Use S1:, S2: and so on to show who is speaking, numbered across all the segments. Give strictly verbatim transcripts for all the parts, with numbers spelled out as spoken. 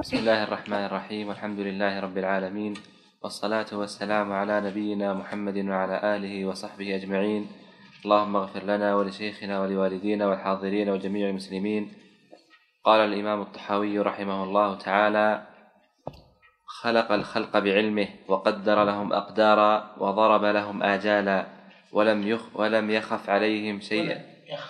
S1: بسم الله الرحمن الرحيم، والحمد لله رب العالمين، والصلاة والسلام على نبينا محمد وعلى آله وصحبه أجمعين. اللهم اغفر لنا ولشيخنا ولوالدينا والحاضرين وجميع المسلمين. قال الإمام الطحاوي رحمه الله تعالى: خلق الخلق بعلمه وقدر لهم أقدارا وضرب لهم آجالا ولم يخ ولم يخف عليهم شيء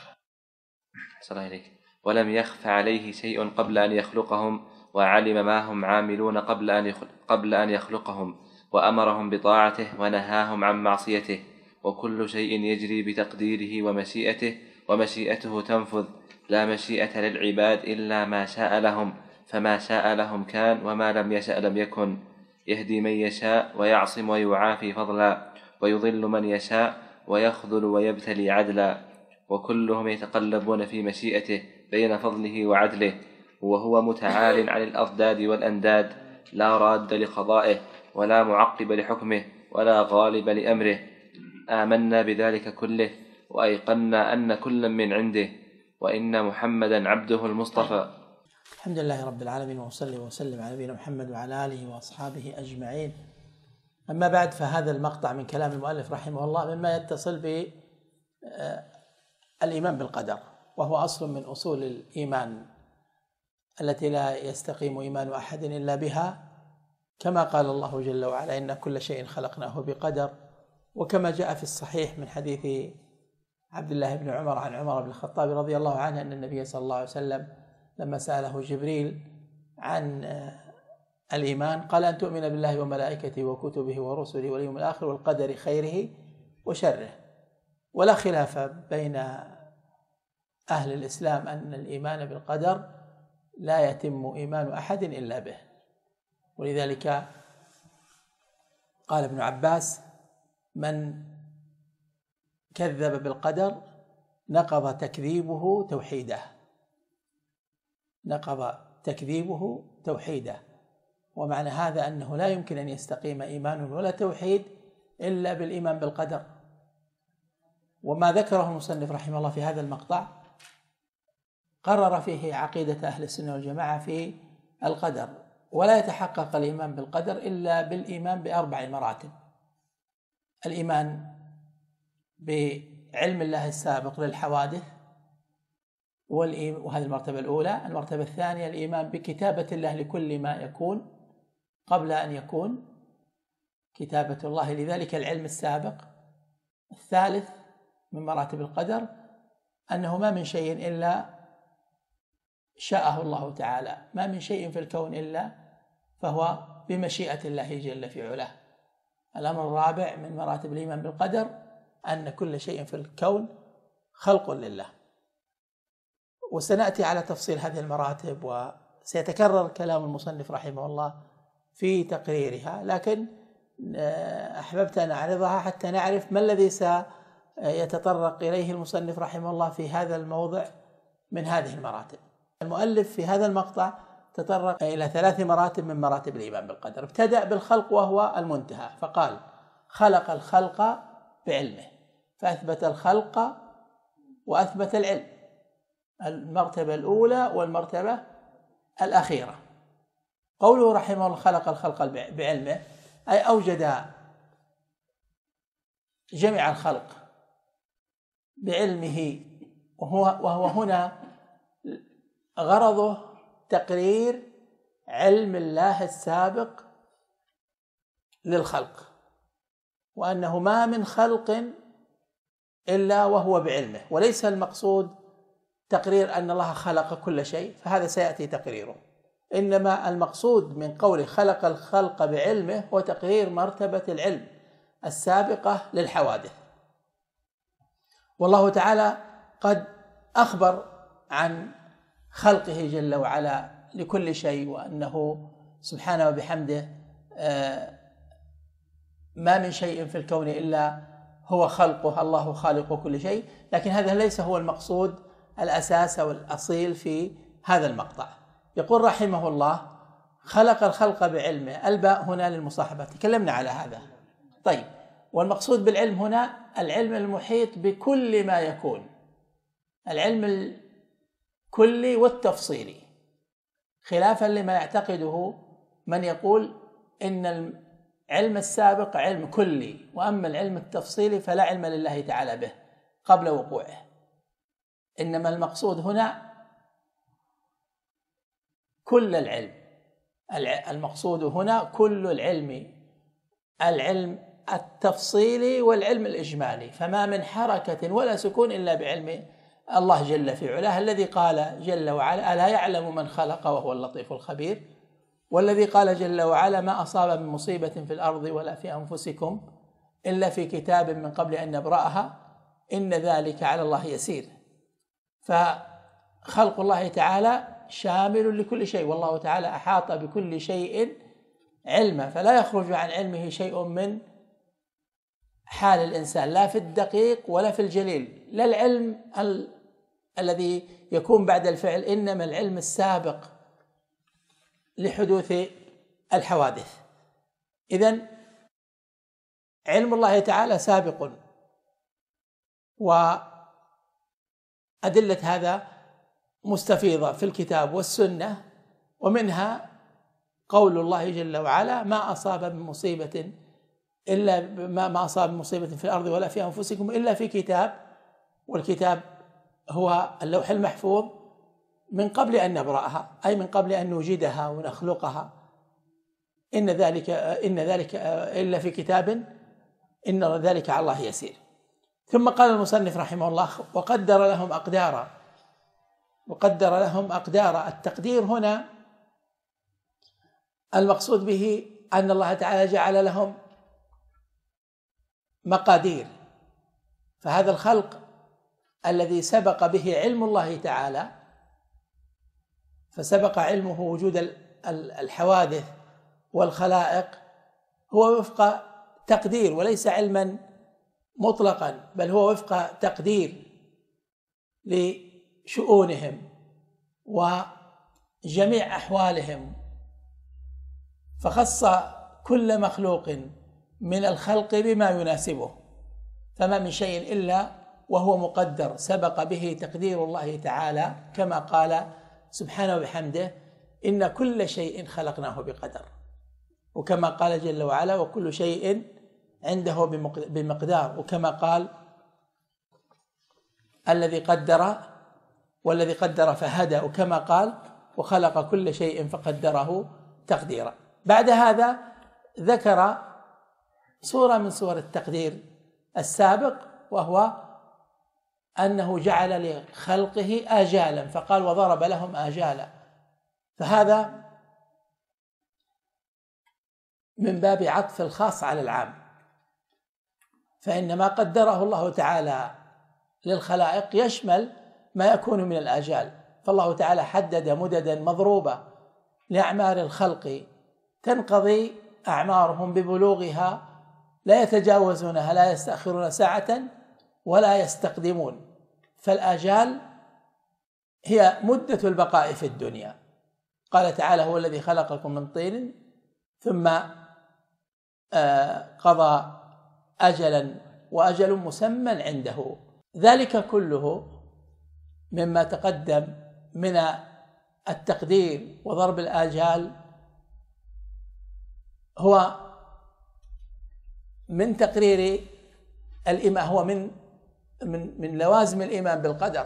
S1: ولم يخف عليه شيء قبل أن يخلقهم، وعلم ما هم عاملون قبل أن قبل أن يخلقهم، وأمرهم بطاعته ونهاهم عن معصيته، وكل شيء يجري بتقديره ومشيئته، ومشيئته تنفذ، لا مشيئة للعباد إلا ما شاء لهم، فما شاء لهم كان، وما لم يشأ لم يكن. يهدي من يشاء ويعصم ويعافي فضلا، ويضل من يشاء ويخذل ويبتلي عدلا، وكلهم يتقلبون في مشيئته بين فضله وعدله، وهو متعال عن الأضداد والأنداد، لا راد لقضائه ولا معقب لحكمه ولا غالب لأمره. آمنا بذلك كله، وأيقنا أن كلا من عنده، وإن محمدا عبده المصطفى.
S2: الحمد لله رب العالمين، وصلي وسلم على نبينا محمد وعلى آله وأصحابه أجمعين. أما بعد، فهذا المقطع من كلام المؤلف رحمه الله مما يتصل بالإيمان بالقدر، وهو أصل من أصول الإيمان التي لا يستقيم إيمان أحد إلا بها، كما قال الله جل وعلا: إن كل شيء خلقناه بقدر. وكما جاء في الصحيح من حديث عبد الله بن عمر عن عمر بن الخطاب رضي الله عنه أن النبي صلى الله عليه وسلم لما سأله جبريل عن الإيمان قال: أن تؤمن بالله وملائكته وكتبه ورسله واليوم الآخر والقدر خيره وشره. ولا خلاف بين أهل الإسلام أن الإيمان بالقدر لا يتم إيمان أحد إلا به. ولذلك قال ابن عباس: من كذب بالقدر نقض تكذيبه توحيده، نقض تكذيبه توحيده. ومعنى هذا أنه لا يمكن أن يستقيم إيمان ولا توحيد إلا بالإيمان بالقدر. وما ذكره المصنف رحمه الله في هذا المقطع قرر فيه عقيدة أهل السنة والجماعة في القدر، ولا يتحقق الإيمان بالقدر إلا بالإيمان بأربع مراتب: الإيمان بعلم الله السابق للحوادث، وهذه المرتبة الأولى. المرتبة الثانية الإيمان بكتابة الله لكل ما يكون قبل أن يكون، كتابة الله لذلك العلم السابق. الثالث من مراتب القدر أنه ما من شيء إلا شاءه الله تعالى، ما من شيء في الكون إلا فهو بمشيئة الله جل في علاه. الأمر الرابع من مراتب الإيمان بالقدر أن كل شيء في الكون خلق لله. وسنأتي على تفصيل هذه المراتب، وسيتكرر كلام المصنف رحمه الله في تقريرها، لكن أحببت أن أعرضها حتى نعرف ما الذي سيتطرق إليه المصنف رحمه الله في هذا الموضع من هذه المراتب. المؤلف في هذا المقطع تطرق إلى ثلاث مراتب من مراتب الإيمان بالقدر. ابتدأ بالخلق وهو المنتهى، فقال: خلق الخلق بعلمه، فأثبت الخلق وأثبت العلم، المرتبة الأولى والمرتبة الأخيرة. قوله رحمه الله خلق الخلق بعلمه أي أوجد جميع الخلق بعلمه، وهو, وهو هنا غرضه تقرير علم الله السابق للخلق، وأنه ما من خلق إلا وهو بعلمه. وليس المقصود تقرير أن الله خلق كل شيء، فهذا سيأتي تقريره، إنما المقصود من قوله خلق الخلق بعلمه هو تقرير مرتبة العلم السابقة للحوادث. والله تعالى قد أخبر عن خلقه جل وعلا لكل شيء، وأنه سبحانه وبحمده ما من شيء في الكون إلا هو خلقه، الله خالق كل شيء. لكن هذا ليس هو المقصود الأساس أو الأصيل في هذا المقطع. يقول رحمه الله: خلق الخلق بعلمه، الباء هنا للمصاحبة، تكلمنا على هذا. طيب، والمقصود بالعلم هنا العلم المحيط بكل ما يكون، العلم الكلي والتفصيلي. خلافا لما يعتقده من يقول إن العلم السابق علم كلي، وأما العلم التفصيلي فلا علم لله تعالى به قبل وقوعه، إنما المقصود هنا كل العلم، المقصود هنا كل العلم، العلم التفصيلي والعلم الإجمالي، فما من حركة ولا سكون إلا بعلم الله جل في علاه، الذي قال جل وعلا: ألا يعلم من خلق وهو اللطيف الخبير، والذي قال جل وعلا: ما أصاب من مصيبة في الأرض ولا في أنفسكم إلا في كتاب من قبل أن نبرأها إن ذلك على الله يسير. فخلق الله تعالى شامل لكل شيء، والله تعالى أحاط بكل شيء علما، فلا يخرج عن علمه شيء من حال الإنسان، لا في الدقيق ولا في الجليل، لا العلم ال... الذي يكون بعد الفعل، إنما العلم السابق لحدوث الحوادث. إذن علم الله تعالى سابق، وأدلة هذا مستفيضة في الكتاب والسنة، ومنها قول الله جل وعلا: ما أصاب من مصيبة إلا ما أصاب من مصيبة في الأرض ولا في أنفسكم إلا في كتاب، والكتاب هو اللوح المحفوظ، من قبل أن نبرأها، أي من قبل أن نوجدها ونخلقها، إن ذلك إن ذلك إلا في كتاب إن ذلك على الله يسير. ثم قال المصنف رحمه الله: وقدر لهم أقدارا، وقدر لهم أقدارا. التقدير هنا المقصود به أن الله تعالى جعل لهم مقادير، فهذا الخلق الذي سبق به علم الله تعالى، فسبق علمه وجود الحوادث والخلائق، هو وفق تقدير وليس علما مطلقا، بل هو وفق تقدير لشؤونهم وجميع أحوالهم، فخص كل مخلوق من الخلق بما يناسبه، فما من شيء إلا وهو مقدر سبق به تقدير الله تعالى، كما قال سبحانه وبحمده: إن كل شيء خلقناه بقدر، وكما قال جل وعلا: وكل شيء عنده بمقدار، وكما قال: الذي قدر والذي قدر فهدى، وكما قال: وخلق كل شيء فقدره تقديرا. بعد هذا ذكر صورة من صور التقدير السابق، وهو أنه جعل لخلقه آجالا، فقال: وضرب لهم آجالا، فهذا من باب عطف الخاص على العام، فإن ما قدره الله تعالى للخلائق يشمل ما يكون من الآجال، فالله تعالى حدد مددا مضروبة لأعمار الخلق تنقضي أعمارهم ببلوغها، لا يتجاوزونها، لا يستأخرون ساعة ولا يستقدمون، فالآجال هي مدة البقاء في الدنيا. قال تعالى: هو الذي خلقكم من طين ثم قضى أجلا وأجل مسمى عنده. ذلك كله مما تقدم من التقدير وضرب الآجال هو من تقرير الإيمان، هو من من من لوازم الإيمان بالقدر.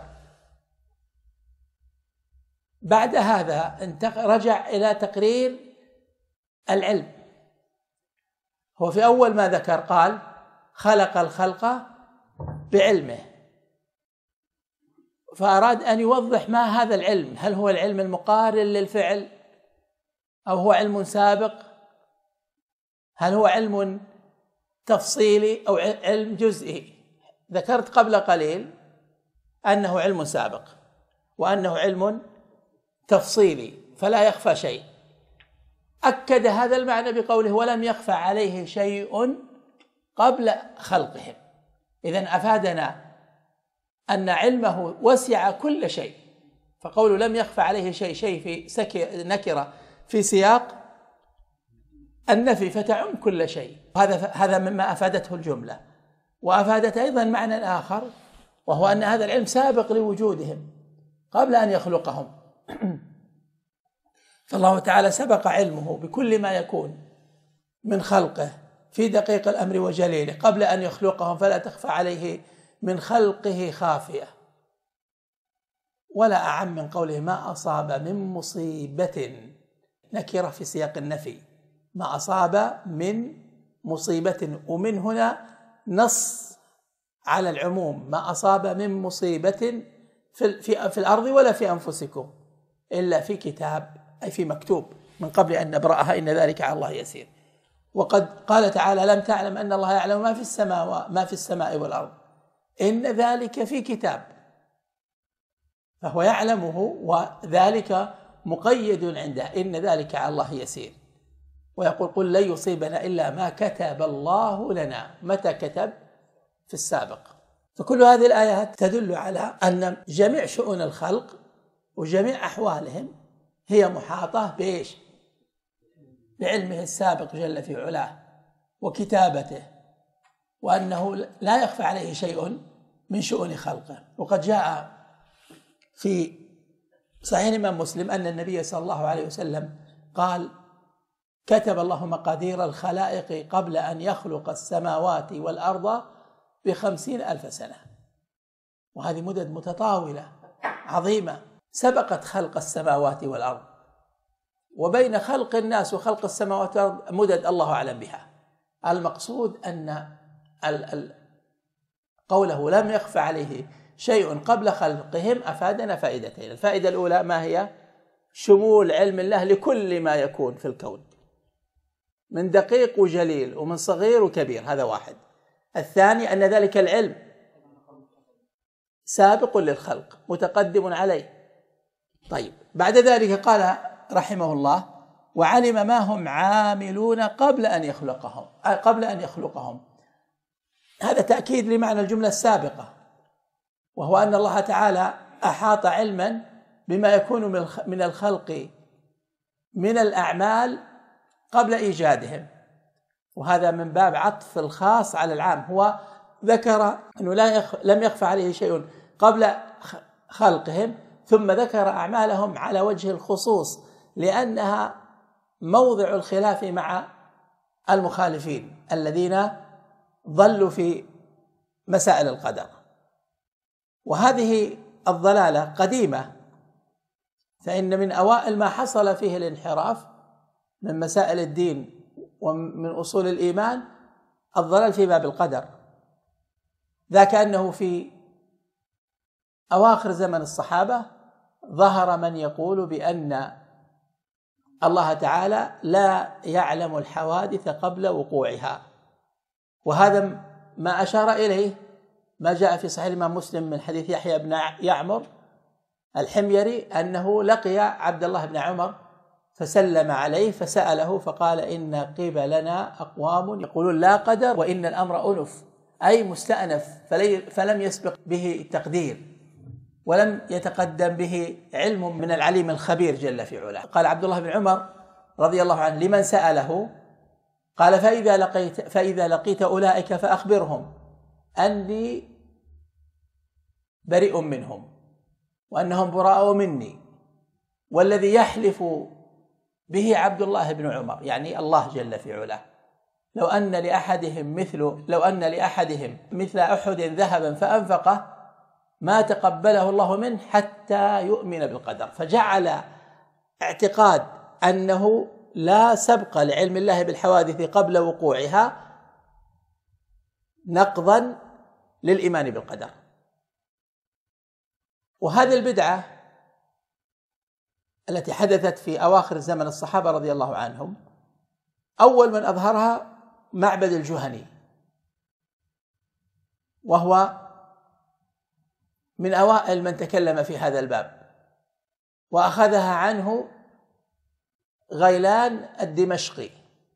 S2: بعد هذا رجع إلى تقرير العلم. هو في أول ما ذكر قال: خلق الخلق بعلمه، فأراد أن يوضح ما هذا العلم، هل هو العلم المقارن للفعل، أو هو علم سابق، هل هو علم تفصيلي أو علم جزئي. ذكرت قبل قليل أنه علم سابق وأنه علم تفصيلي فلا يخفى شيء، أكد هذا المعنى بقوله: ولم يخفى عليه شيء قبل خلقهم. إذن أفادنا أن علمه وسع كل شيء، فقول لم يخفى عليه شيء شيء في نكرة في سياق النفي فتعم كل شيء، هذا هذا مما أفادته الجملة. وأفادت أيضا معنى آخر، وهو أن هذا العلم سابق لوجودهم قبل أن يخلقهم، فالله تعالى سبق علمه بكل ما يكون من خلقه في دقيق الأمر وجليله قبل أن يخلقهم، فلا تخفى عليه من خلقه خافية. ولا أعم من قوله ما أصاب من مصيبة، نكرة في سياق النفي، ما أصاب من مصيبة، ومن هنا نص على العموم، ما أصاب من مصيبة في, في, في الأرض ولا في أنفسكم إلا في كتاب، أي في مكتوب من قبل أن نبرأها، إن ذلك على الله يسير. وقد قال تعالى لم تعلم أن الله يعلم ما في السماء ما في السماء والأرض إن ذلك في كتاب، فهو يعلمه وذلك مقيد عنده، إن ذلك على الله يسير. ويقول قل لن يصيبنا إلا ما كتب الله لنا، متى كتب؟ في السابق. فكل هذه الآيات تدل على أن جميع شؤون الخلق وجميع أحوالهم هي محاطة بإيش؟ بعلمه السابق جل في علاه وكتابته، وأنه لا يخفى عليه شيء من شؤون خلقه. وقد جاء في صحيح الإمام مسلم أن النبي صلى الله عليه وسلم قال كتب الله مقادير الخلائق قبل أن يخلق السماوات والأرض بخمسين ألف سنة، وهذه مدد متطاولة عظيمة سبقت خلق السماوات والأرض، وبين خلق الناس وخلق السماوات والأرض مدد الله أعلم بها. المقصود أن قوله لم يخفى عليه شيء قبل خلقهم أفادنا فائدتين. الفائدة الأولى ما هي؟ شمول علم الله لكل ما يكون في الكون من دقيق وجليل ومن صغير وكبير، هذا واحد. الثاني أن ذلك العلم سابق للخلق متقدم عليه. طيب بعد ذلك قال رحمه الله وعلم ما هم عاملون قبل أن يخلقهم قبل أن يخلقهم هذا تأكيد لمعنى الجملة السابقة، وهو أن الله تعالى أحاط علما بما يكون من الخلق من الأعمال قبل إيجادهم، وهذا من باب عطف الخاص على العام. هو ذكر أنه لا يخ... لم يخفى عليه شيء قبل خلقهم، ثم ذكر أعمالهم على وجه الخصوص لأنها موضع الخلاف مع المخالفين الذين ضلوا في مسائل القدر. وهذه الضلالة قديمة، فإن من أوائل ما حصل فيه الانحراف من مسائل الدين ومن أصول الإيمان الضلال في باب القدر، ذاك أنه في أواخر زمن الصحابة ظهر من يقول بأن الله تعالى لا يعلم الحوادث قبل وقوعها، وهذا ما أشار إليه ما جاء في صحيح الإمام مسلم من حديث يحيى بن يعمر الحميري أنه لقي عبد الله بن عمر فسلم عليه فسأله فقال إن قبلنا أقوام يقولون لا قدر وإن الأمر أنف، أي مستأنف فلم يسبق به تقدير ولم يتقدم به علم من العليم الخبير جل في علاه. قال عبد الله بن عمر رضي الله عنه لمن سأله قال فإذا لقيت, فإذا لقيت أولئك فأخبرهم أني بريء منهم وأنهم براء مني، والذي يحلف به عبد الله بن عمر يعني الله جل في علاه لو أن لأحدهم مثل لو أن لأحدهم مثل أحد ذهبا فأنفقه ما تقبله الله منه حتى يؤمن بالقدر. فجعل اعتقاد أنه لا سبق لعلم الله بالحوادث قبل وقوعها نقضا للإيمان بالقدر. وهذه البدعة التي حدثت في أواخر زمن الصحابة رضي الله عنهم أول من أظهرها معبد الجهني، وهو من أوائل من تكلم في هذا الباب، وأخذها عنه غيلان الدمشقي،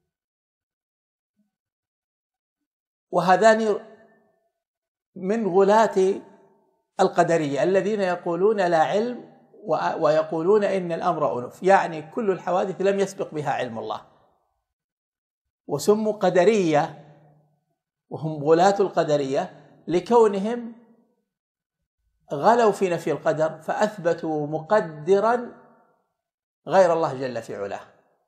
S2: وهذان من غلاة القدرية الذين يقولون لا علم ويقولون إن الأمر أنف، يعني كل الحوادث لم يسبق بها علم الله، وسموا قدرية وهم غلاة القدرية لكونهم غلوا في نفي القدر فأثبتوا مقدرا غير الله جل في علاه،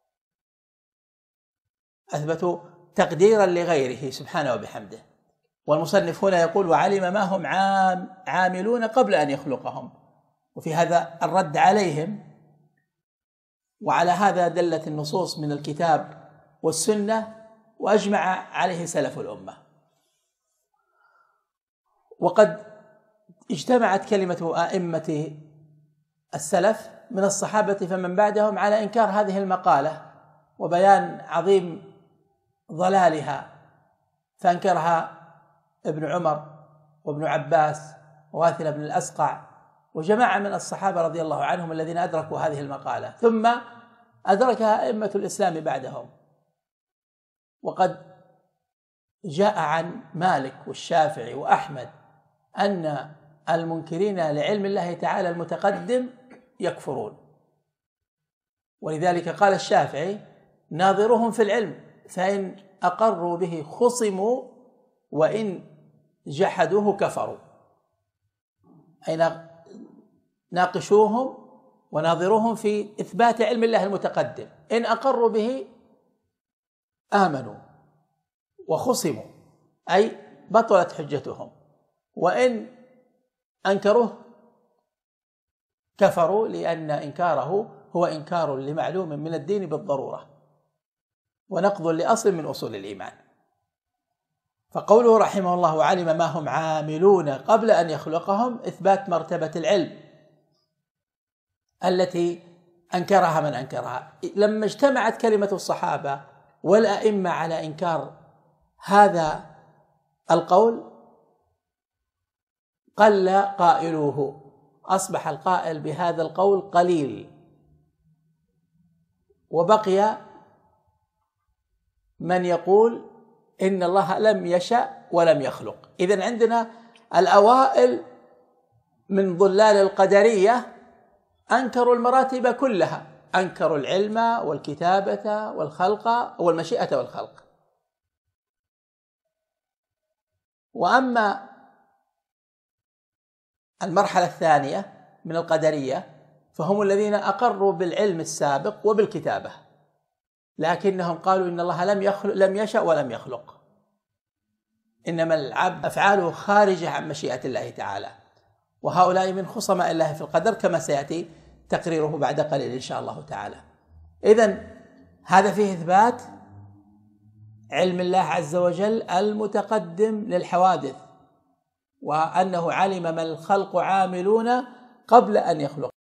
S2: أثبتوا تقديرا لغيره سبحانه وبحمده. والمصنف هنا يقول وعلم ما هم عاملون قبل أن يخلقهم، وفي هذا الرد عليهم، وعلى هذا دلت النصوص من الكتاب والسنة وأجمع عليه سلف الأمة. وقد اجتمعت كلمة أئمة السلف من الصحابة فمن بعدهم على إنكار هذه المقالة وبيان عظيم ضلالها، فأنكرها ابن عمر وابن عباس وواثل بن الأسقع وجماعة من الصحابة رضي الله عنهم الذين أدركوا هذه المقالة، ثم أدركها أئمة الإسلام بعدهم. وقد جاء عن مالك والشافعي وأحمد أن المنكرين لعلم الله تعالى المتقدم يكفرون، ولذلك قال الشافعي ناظرهم في العلم فإن أقروا به خصموا وإن جحدوه كفروا، أي ناقشوهم وناظروهم في إثبات علم الله المتقدم، إن أقروا به آمنوا وخصموا أي بطلت حجتهم، وإن أنكروه كفروا، لأن إنكاره هو إنكار لمعلوم من الدين بالضرورة ونقض لأصل من أصول الإيمان. فقوله رحمه الله وعلم ما هم عاملون قبل أن يخلقهم إثبات مرتبة العلم التي أنكرها من أنكرها. لما اجتمعت كلمة الصحابة والأئمة على إنكار هذا القول قل قائلوه، أصبح القائل بهذا القول قليل، وبقي من يقول إن الله لم يشأ ولم يخلق. إذن عندنا الأوائل من ضلال القدرية أنكروا المراتب كلها، أنكروا العلم والكتابة والخلق والمشيئة والخلق. وأما المرحلة الثانية من القدرية فهم الذين أقروا بالعلم السابق وبالكتابة، لكنهم قالوا إن الله لم يخلق لم يشأ ولم يخلق، إنما العبد أفعاله خارجة عن مشيئة الله تعالى، وهؤلاء من خصماء الله في القدر كما سيأتي تقريره بعد قليل إن شاء الله تعالى. إذن هذا فيه إثبات علم الله عز وجل المتقدم للحوادث، وأنه علم ما الخلق عاملون قبل أن يخلق.